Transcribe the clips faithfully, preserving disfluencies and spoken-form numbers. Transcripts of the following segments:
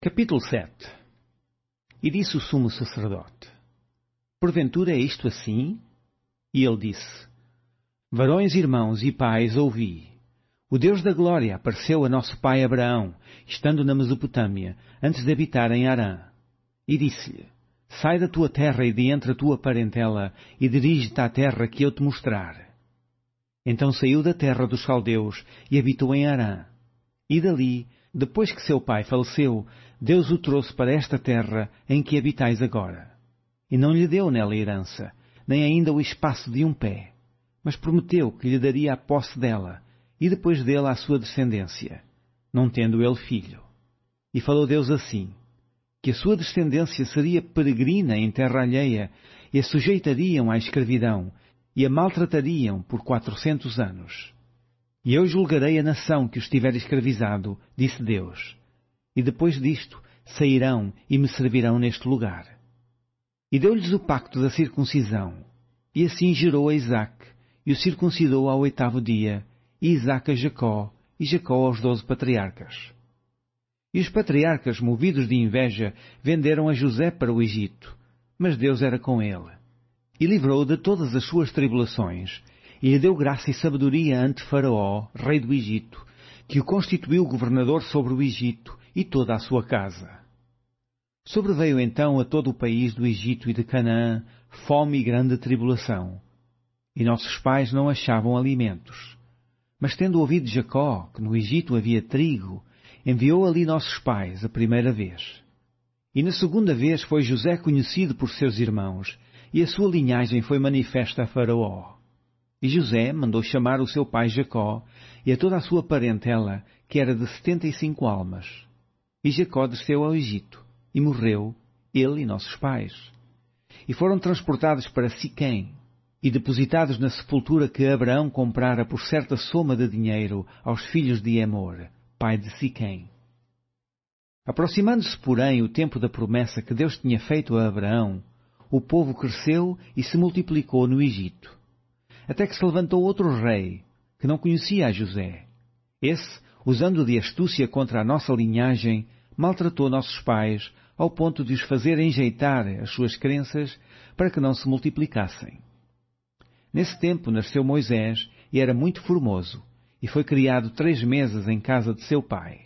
Capítulo sete. E disse o sumo sacerdote: Porventura é isto assim? E ele disse: Varões, irmãos e pais, ouvi. O Deus da glória apareceu a nosso pai Abraão, estando na Mesopotâmia, antes de habitar em Harã. E disse-lhe: Sai da tua terra e de entre a tua parentela, e dirige-te à terra que eu te mostrar. Então saiu da terra dos caldeus e habitou em Harã. E dali, depois que seu pai faleceu, Deus o trouxe para esta terra em que habitais agora. E não lhe deu nela herança, nem ainda o espaço de um pé, mas prometeu que lhe daria a posse dela, e depois dele a sua descendência, não tendo ele filho. E falou Deus assim: que a sua descendência seria peregrina em terra alheia, e a sujeitariam à escravidão, e a maltratariam por quatrocentos anos. E eu julgarei a nação que os tiver escravizado, disse Deus. E depois disto sairão e me servirão neste lugar. E deu-lhes o pacto da circuncisão. E assim gerou a Isaque, e o circuncidou ao oitavo dia, e Isaque a Jacó, e Jacó aos doze patriarcas. E os patriarcas, movidos de inveja, venderam a José para o Egito, mas Deus era com ele, e livrou-o de todas as suas tribulações, e lhe deu graça e sabedoria ante Faraó, rei do Egito, que o constituiu governador sobre o Egito e toda a sua casa. Sobreveio então a todo o país do Egito e de Canaã fome e grande tribulação, e nossos pais não achavam alimentos. Mas tendo ouvido Jacó que no Egito havia trigo, enviou ali nossos pais a primeira vez. E na segunda vez foi José conhecido por seus irmãos, e a sua linhagem foi manifesta a Faraó. E José mandou chamar o seu pai Jacó e a toda a sua parentela, que era de setenta e cinco almas. E Jacó desceu ao Egito, e morreu, ele e nossos pais. E foram transportados para Siquém, e depositados na sepultura que Abraão comprara por certa soma de dinheiro aos filhos de Emor, pai de Siquém. Aproximando-se, porém, o tempo da promessa que Deus tinha feito a Abraão, o povo cresceu e se multiplicou no Egito. Até que se levantou outro rei, que não conhecia a José. Esse, usando de astúcia contra a nossa linhagem, maltratou nossos pais, ao ponto de os fazer enjeitar as suas crenças para que não se multiplicassem. Nesse tempo nasceu Moisés, e era muito formoso, e foi criado três meses em casa de seu pai.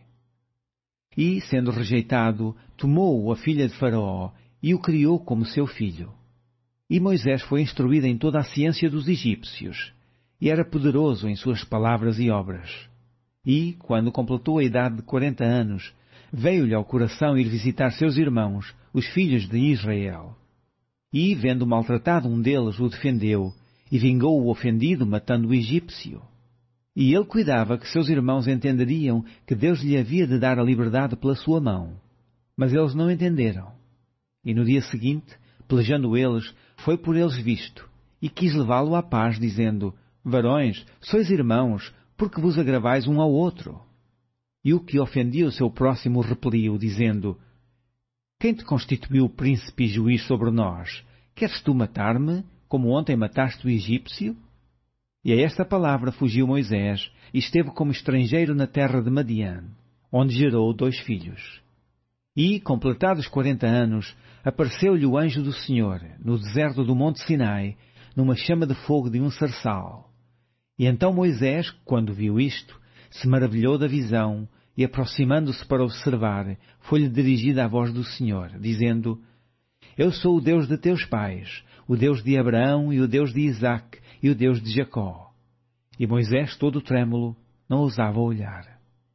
E, sendo rejeitado, tomou-o a filha de Faraó, e o criou como seu filho. E Moisés foi instruído em toda a ciência dos egípcios, e era poderoso em suas palavras e obras. E, quando completou a idade de quarenta anos, veio-lhe ao coração ir visitar seus irmãos, os filhos de Israel. E, vendo maltratado um deles, o defendeu, e vingou o ofendido, matando o egípcio. E ele cuidava que seus irmãos entenderiam que Deus lhe havia de dar a liberdade pela sua mão. Mas eles não entenderam. E no dia seguinte, pelejando eles, foi por eles visto, e quis levá-lo à paz, dizendo: Varões, sois irmãos, porque vos agravais um ao outro. E o que ofendia o seu próximo repeliu, dizendo: Quem te constituiu príncipe e juiz sobre nós? Queres tu matar-me, como ontem mataste o egípcio? E a esta palavra fugiu Moisés, e esteve como estrangeiro na terra de Madiã, onde gerou dois filhos. E, completados quarenta anos, apareceu-lhe o anjo do Senhor, no deserto do monte Sinai, numa chama de fogo de um sarçal. E então Moisés, quando viu isto, se maravilhou da visão, e aproximando-se para observar, foi-lhe dirigida a voz do Senhor, dizendo: Eu sou o Deus de teus pais, o Deus de Abraão e o Deus de Isaque e o Deus de Jacó. E Moisés, todo trêmulo, não ousava olhar.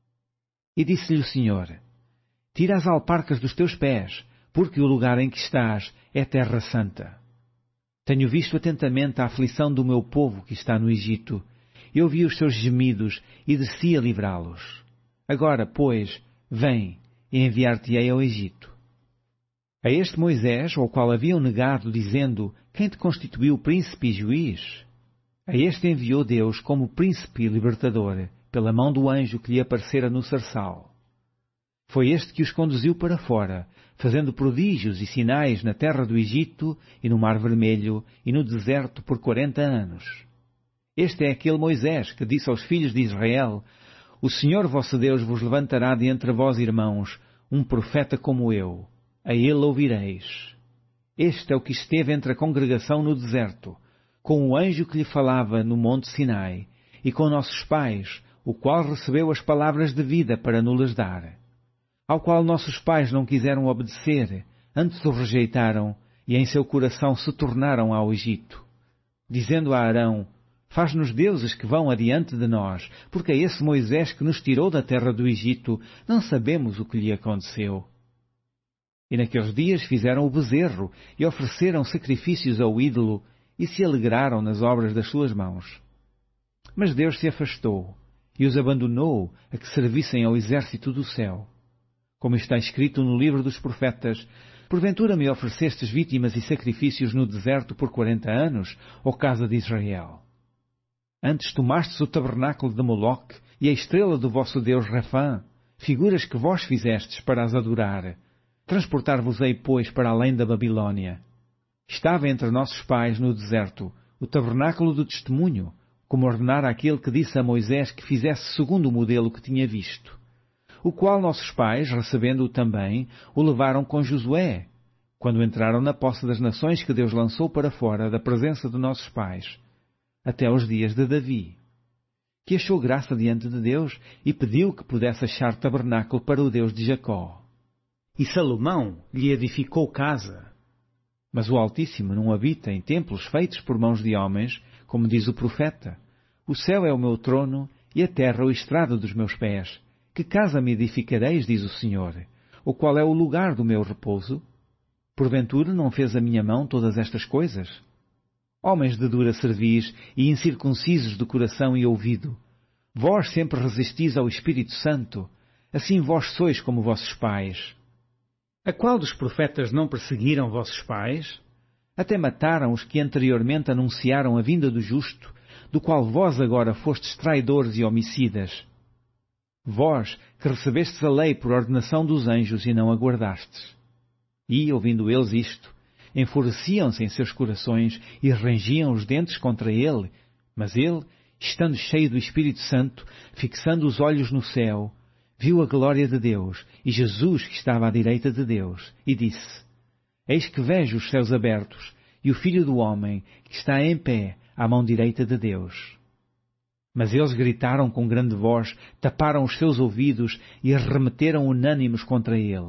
E disse-lhe o Senhor: Tira as alparcas dos teus pés, porque o lugar em que estás é terra santa. Tenho visto atentamente a aflição do meu povo que está no Egito. Eu vi os seus gemidos e desci a livrá-los. Agora, pois, vem, e enviar-te-ei ao Egito. A este Moisés, ao qual haviam negado, dizendo: Quem te constituiu príncipe e juiz? A este enviou Deus como príncipe e libertador, pela mão do anjo que lhe aparecera no sarçal. Foi este que os conduziu para fora, fazendo prodígios e sinais na terra do Egito, e no Mar Vermelho, e no deserto por quarenta anos. Este é aquele Moisés que disse aos filhos de Israel: O Senhor vosso Deus vos levantará de entre vós, irmãos, um profeta como eu, a ele ouvireis. Este é o que esteve entre a congregação no deserto, com o anjo que lhe falava no monte Sinai, e com nossos pais, o qual recebeu as palavras de vida para nos dar. Ao qual nossos pais não quiseram obedecer, antes o rejeitaram, e em seu coração se tornaram ao Egito, dizendo a Arão: Faz-nos deuses que vão adiante de nós, porque a esse Moisés que nos tirou da terra do Egito, não sabemos o que lhe aconteceu. E naqueles dias fizeram o bezerro, e ofereceram sacrifícios ao ídolo, e se alegraram nas obras das suas mãos. Mas Deus se afastou, e os abandonou a que servissem ao exército do céu. Como está escrito no livro dos profetas: Porventura me oferecestes vítimas e sacrifícios no deserto por quarenta anos, ó casa de Israel? Antes tomastes o tabernáculo de Moloque e a estrela do vosso Deus Refã, figuras que vós fizestes para as adorar. Transportar-vos-ei, pois, para além da Babilônia. Estava entre nossos pais no deserto o tabernáculo do testemunho, como ordenara aquele que disse a Moisés que fizesse segundo o modelo que tinha visto, o qual nossos pais, recebendo-o também, o levaram com Josué, quando entraram na posse das nações que Deus lançou para fora da presença de nossos pais, até aos dias de Davi, que achou graça diante de Deus e pediu que pudesse achar tabernáculo para o Deus de Jacó. E Salomão lhe edificou casa. Mas o Altíssimo não habita em templos feitos por mãos de homens, como diz o profeta: O céu é o meu trono e a terra o estrado dos meus pés. Que casa me edificareis, diz o Senhor? O qual é o lugar do meu repouso? Porventura não fez a minha mão todas estas coisas? Homens de dura cerviz e incircuncisos de coração e ouvido, vós sempre resistis ao Espírito Santo, assim vós sois como vossos pais. A qual dos profetas não perseguiram vossos pais? Até mataram os que anteriormente anunciaram a vinda do justo, do qual vós agora fostes traidores e homicidas. Vós, que recebestes a lei por ordenação dos anjos e não aguardastes. E, ouvindo eles isto, enfureciam-se em seus corações e rangiam os dentes contra ele, mas ele, estando cheio do Espírito Santo, fixando os olhos no céu, viu a glória de Deus e Jesus que estava à direita de Deus, e disse: Eis que vejo os céus abertos e o Filho do Homem que está em pé à mão direita de Deus. Mas eles gritaram com grande voz, taparam os seus ouvidos e arremeteram unânimes contra ele.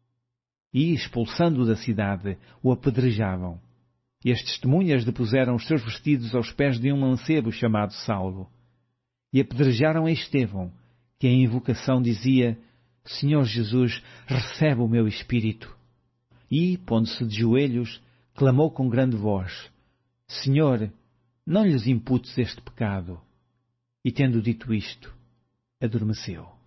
E, expulsando-o da cidade, o apedrejavam. E as testemunhas depuseram os seus vestidos aos pés de um mancebo chamado Saulo. E apedrejaram a Estevão, que em invocação dizia: Senhor Jesus, recebe o meu espírito. E, pondo-se de joelhos, clamou com grande voz: Senhor, não lhes imputes este pecado. E tendo dito isto, adormeceu.